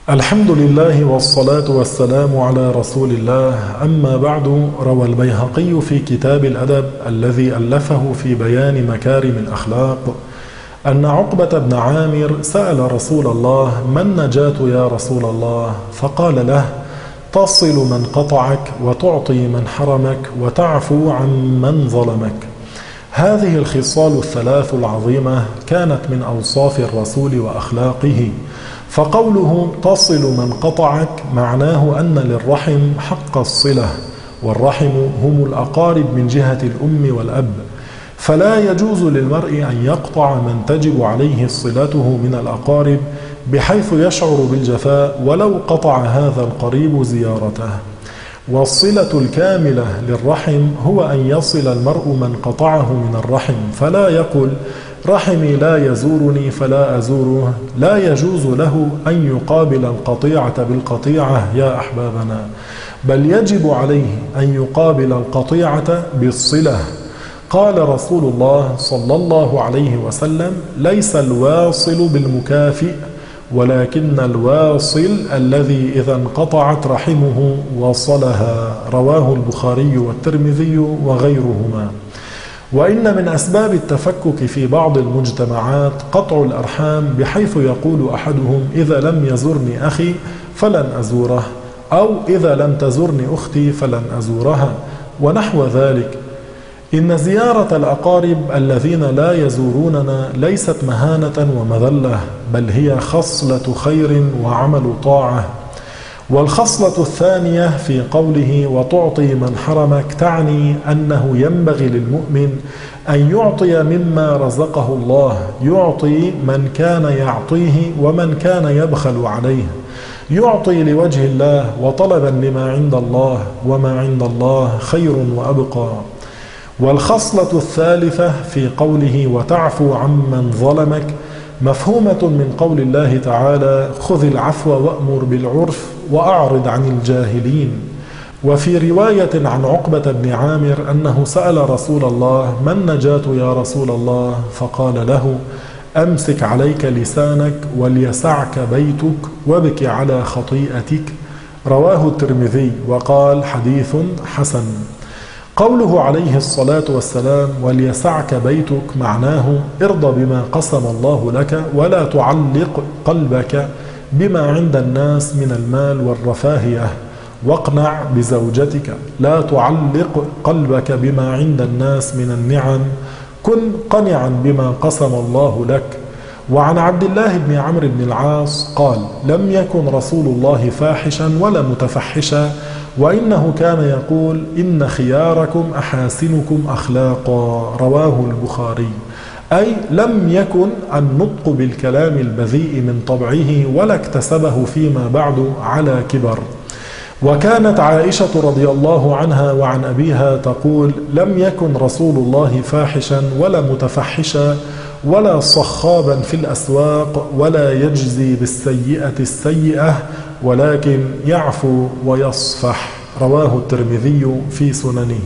الحمد لله والصلاة والسلام على رسول الله. أما بعد، روى البيهقي في كتاب الأدب الذي ألفه في بيان مكارم الأخلاق أن عقبة بن عامر سأل رسول الله: ما النجاة يا رسول الله؟ فقال له: تصل من قطعك، وتعطي من حرمك، وتعفو عن من ظلمك. هذه الخصال الثلاث العظيمة كانت من أوصاف الرسول وأخلاقه. فقوله تصل من قطعك معناه أن للرحم حق الصلة، والرحم هم الأقارب من جهة الأم والأب، فلا يجوز للمرء أن يقطع من تجب عليه صلته من الأقارب بحيث يشعر بالجفاء ولو قطع هذا القريب زيارته. والصلة الكاملة للرحم هو أن يصل المرء من قطعه من الرحم، فلا يقل: رحمي لا يزورني فلا أزوره. لا يجوز له أن يقابل القطيعة بالقطيعة يا أحبابنا، بل يجب عليه أن يقابل القطيعة بالصلة. قال رسول الله صلى الله عليه وسلم: ليس الواصل بالمكافئ، ولكن الواصل الذي إذا انقطعت رحمه وصلها. رواه البخاري والترمذي وغيرهما. وإن من أسباب التفكك في بعض المجتمعات قطع الأرحام، بحيث يقول أحدهم: إذا لم يزرني أخي فلن أزوره، أو إذا لم تزرني أختي فلن أزورها، ونحو ذلك. إن زيارة الأقارب الذين لا يزوروننا ليست مهانة ومذلة، بل هي خصلة خير وعمل طاعة. والخصلة الثانية في قوله: وتعطي من حرمك، تعني أنه ينبغي للمؤمن أن يعطي مما رزقه الله، يعطي من كان يعطيه ومن كان يبخل عليه، يعطي لوجه الله وطلبا لما عند الله، وما عند الله خير وأبقى. والخصلة الثالثة في قوله: وتعفو عمن ظلمك، مفهومة من قول الله تعالى: خذ العفو وأمر بالعرف وأعرض عن الجاهلين. وفي رواية عن عقبة بن عامر أنه سأل رسول الله: ما النجاة يا رسول الله؟ فقال له: أمسك عليك لسانك وليسعك بيتك وابك على خطيئتك. رواه الترمذي وقال: حديث حسن. قوله عليه الصلاة والسلام: وليسعك بيتك، معناه ارضى بما قسم الله لك، ولا تعلق قلبك بما عند الناس من المال والرفاهية، واقنع بزوجتك. لا تعلق قلبك بما عند الناس من النعم، كن قنعا بما قسم الله لك. وعن عبد الله بن عمرو بن العاص قال: لم يكن رسول الله فاحشا ولا متفحشا، وإنه كان يقول: إن خياركم أحاسنكم أخلاقا. رواه البخاري. أي لم يكن النطق بالكلام البذيء من طبعه، ولا اكتسبه فيما بعد على كبر. وكانت عائشة رضي الله عنها وعن أبيها تقول: لم يكن رسول الله فاحشا ولا متفحشا ولا صخابا في الأسواق، ولا يجزي بالسيئة السيئة، ولكن يعفو ويصفح. رواه الترمذي في سننه.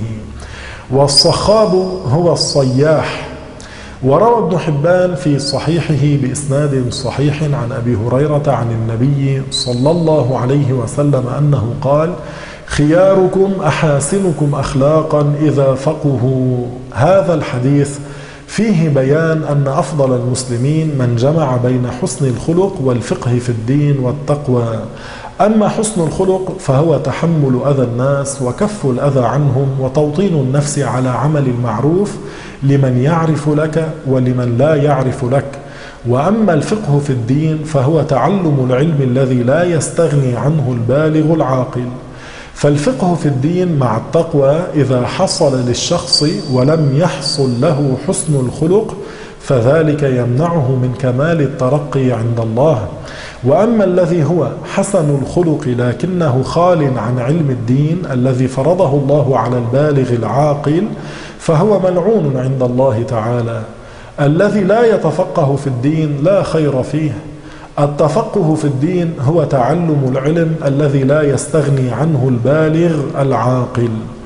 والصخاب هو الصياح. وروى ابن حبان في صحيحه بإسناد صحيح عن أبي هريرة عن النبي صلى الله عليه وسلم أنه قال: خياركم أحاسنكم أخلاقا إذا فقهوا. هذا الحديث فيه بيان أن أفضل المسلمين من جمع بين حسن الخلق والفقه في الدين والتقوى. أما حسن الخلق فهو تحمل أذى الناس وكف الأذى عنهم وتوطين النفس على عمل المعروف لمن يعرف لك ولمن لا يعرف لك. وأما الفقه في الدين فهو تعلم العلم الذي لا يستغني عنه البالغ العاقل. فالفقه في الدين مع التقوى إذا حصل للشخص ولم يحصل له حسن الخلق فذلك يمنعه من كمال الترقي عند الله. وأما الذي هو حسن الخلق لكنه خال عن علم الدين الذي فرضه الله على البالغ العاقل فهو ملعون عند الله تعالى. الذي لا يتفقه في الدين لا خير فيه. التفقه في الدين هو تعلم العلم الذي لا يستغني عنه البالغ العاقل.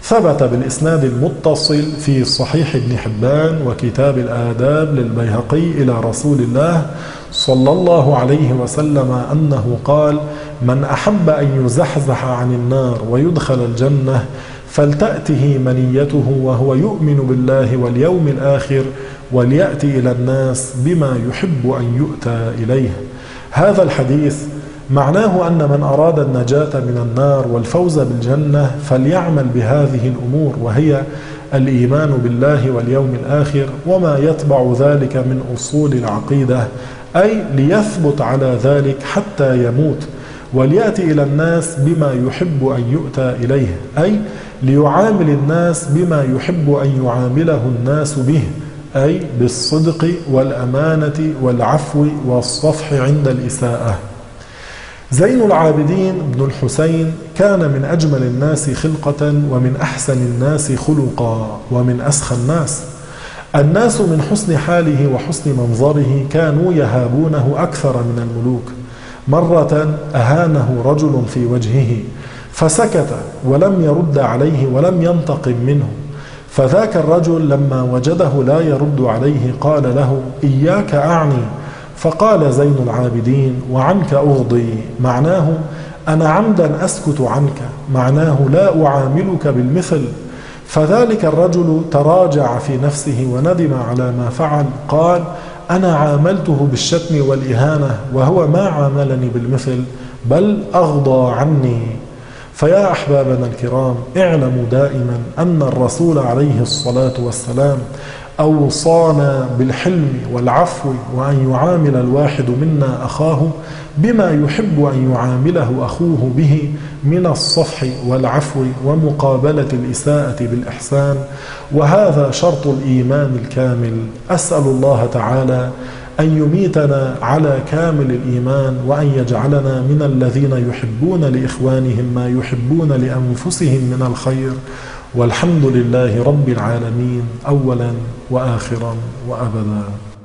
ثبت بالإسناد المتصل في صحيح ابن حبان وكتاب الآداب للبيهقي إلى رسول الله صلى الله عليه وسلم أنه قال: من أحب أن يزحزح عن النار ويدخل الجنة فلتأته منيته وهو يؤمن بالله واليوم الآخر وليأتي إلى الناس بما يحب أن يؤتى إليه. هذا الحديث معناه أن من أراد النجاة من النار والفوز بالجنة فليعمل بهذه الأمور، وهي الإيمان بالله واليوم الآخر وما يتبع ذلك من أصول العقيدة، أي ليثبت على ذلك حتى يموت، وليأتي إلى الناس بما يحب أن يؤتى إليه، أي ليعامل الناس بما يحب أن يعامله الناس به، أي بالصدق والأمانة والعفو والصفح عند الإساءة. زين العابدين بن الحسين كان من أجمل الناس خلقة ومن أحسن الناس خلقا ومن أسخى الناس. الناس من حسن حاله وحسن منظره كانوا يهابونه أكثر من الملوك. مرة أهانه رجل في وجهه فسكت ولم يرد عليه ولم ينتقم منه، فذاك الرجل لما وجده لا يرد عليه قال له: إياك أعني. فقال زين العابدين: وعنك أغضي، معناه أنا عمدا أسكت عنك، معناه لا أعاملك بالمثل. فذلك الرجل تراجع في نفسه وندم على ما فعل، قال: أنا عاملته بالشتم والإهانة وهو ما عاملني بالمثل بل أغضى عني. فيا أحبابنا الكرام، اعلموا دائما أن الرسول عليه الصلاة والسلام أوصانا بالحلم والعفو، وأن يعامل الواحد منا أخاه بما يحب أن يعامله أخوه به من الصفح والعفو ومقابلة الإساءة بالإحسان، وهذا شرط الإيمان الكامل. أسأل الله تعالى أن يميتنا على كامل الإيمان، وأن يجعلنا من الذين يحبون لإخوانهم ما يحبون لأنفسهم من الخير، والحمد لله رب العالمين أولا وآخرا وأبدا.